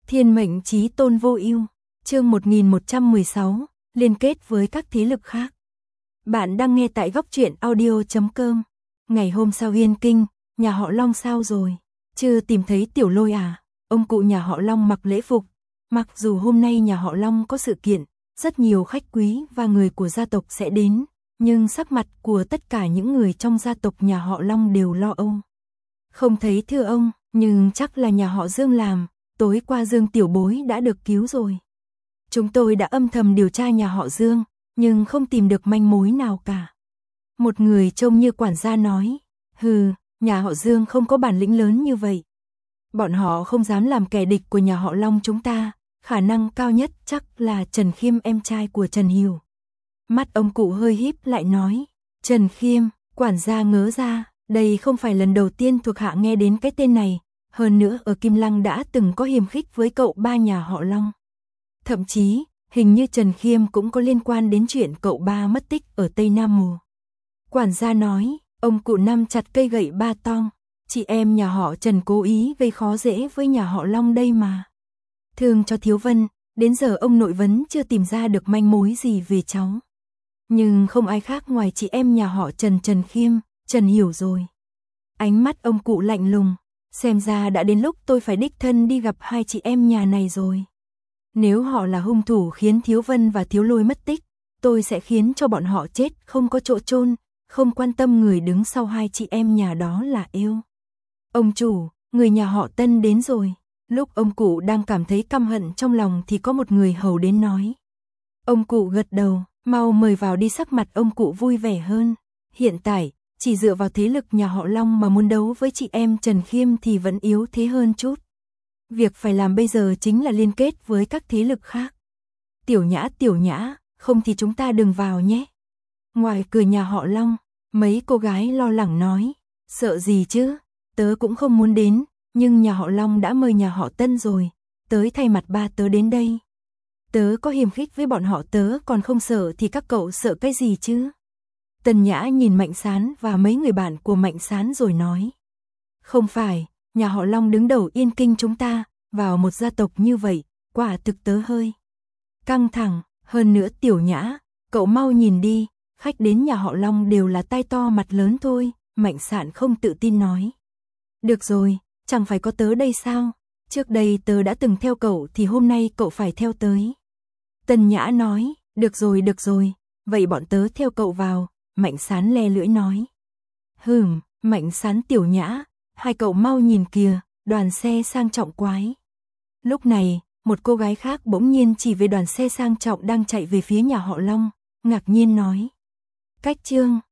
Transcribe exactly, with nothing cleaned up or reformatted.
Thiên mệnh chí tôn vô ưu, chương một nghìn một trăm mười sáu, liên kết với các thế lực khác. Bạn đang nghe tại góc truyện audio chấm com. Ngày hôm sau Yên Kinh, nhà họ Long sao rồi? Chưa tìm thấy Tiểu Lôi à? Ông cụ nhà họ Long mặc lễ phục. Mặc dù hôm nay nhà họ Long có sự kiện, rất nhiều khách quý và người của gia tộc sẽ đến, nhưng sắc mặt của tất cả những người trong gia tộc nhà họ Long đều lo âu. Không thấy thưa ông, nhưng chắc là nhà họ Dương làm, tối qua Dương tiểu bối đã được cứu rồi. Chúng tôi đã âm thầm điều tra nhà họ Dương, nhưng không tìm được manh mối nào cả. Một người trông như quản gia nói, hừ, nhà họ Dương không có bản lĩnh lớn như vậy. Bọn họ không dám làm kẻ địch của nhà họ Long chúng ta, khả năng cao nhất chắc là Trần Khiêm em trai của Trần Hiểu. Mắt ông cụ hơi híp lại nói, Trần Khiêm, quản gia ngớ ra, đây không phải lần đầu tiên thuộc hạ nghe đến cái tên này, hơn nữa ở Kim Lăng đã từng có hiềm khích với cậu ba nhà họ Long. Thậm chí, hình như Trần Khiêm cũng có liên quan đến chuyện cậu ba mất tích ở Tây Nam Mùa. Quản gia nói, ông cụ nắm chặt cây gậy ba tong, chị em nhà họ Trần cố ý gây khó dễ với nhà họ Long đây mà. Thương cho Thiếu Vân, đến giờ ông nội vẫn chưa tìm ra được manh mối gì về cháu. Nhưng không ai khác ngoài chị em nhà họ Trần Trần Khiêm, Trần Hiểu rồi. Ánh mắt ông cụ lạnh lùng, xem ra đã đến lúc tôi phải đích thân đi gặp hai chị em nhà này rồi. Nếu họ là hung thủ khiến Thiếu Vân và Thiếu Lôi mất tích, tôi sẽ khiến cho bọn họ chết không có chỗ chôn, không quan tâm người đứng sau hai chị em nhà đó là yêu. Ông chủ, người nhà họ Tân đến rồi. Lúc ông cụ đang cảm thấy căm hận trong lòng thì có một người hầu đến nói. Ông cụ gật đầu, mau mời vào đi, sắc mặt ông cụ vui vẻ hơn. Hiện tại, chỉ dựa vào thế lực nhà họ Long mà muốn đấu với chị em Trần Khiêm thì vẫn yếu thế hơn chút. Việc phải làm bây giờ chính là liên kết với các thế lực khác. Tiểu Nhã, Tiểu Nhã, không thì chúng ta đừng vào nhé. Ngoài cửa nhà họ Long, mấy cô gái lo lắng nói, sợ gì chứ, tớ cũng không muốn đến, nhưng nhà họ Long đã mời nhà họ Tân rồi, tới thay mặt ba tớ đến đây. Tớ có hiềm khích với bọn họ tớ còn không sợ thì các cậu sợ cái gì chứ? Tần Nhã nhìn Mạnh Sán và mấy người bạn của Mạnh Sán rồi nói. Không phải, nhà họ Long đứng đầu Yên Kinh chúng ta, vào một gia tộc như vậy, quả thực tớ hơi căng thẳng, hơn nữa Tiểu Nhã, cậu mau nhìn đi, khách đến nhà họ Long đều là tai to mặt lớn thôi, Mạnh Sán không tự tin nói. Được rồi, chẳng phải có tớ đây sao, trước đây tớ đã từng theo cậu thì hôm nay cậu phải theo tới. Tần Nhã nói, được rồi được rồi, vậy bọn tớ theo cậu vào, Mạnh Sán le lưỡi nói. Hừm, Mạnh Sán, Tiểu Nhã, hai cậu mau nhìn kìa, đoàn xe sang trọng quái. Lúc này, một cô gái khác bỗng nhiên chỉ về đoàn xe sang trọng đang chạy về phía nhà họ Long, ngạc nhiên nói. Cách Trương,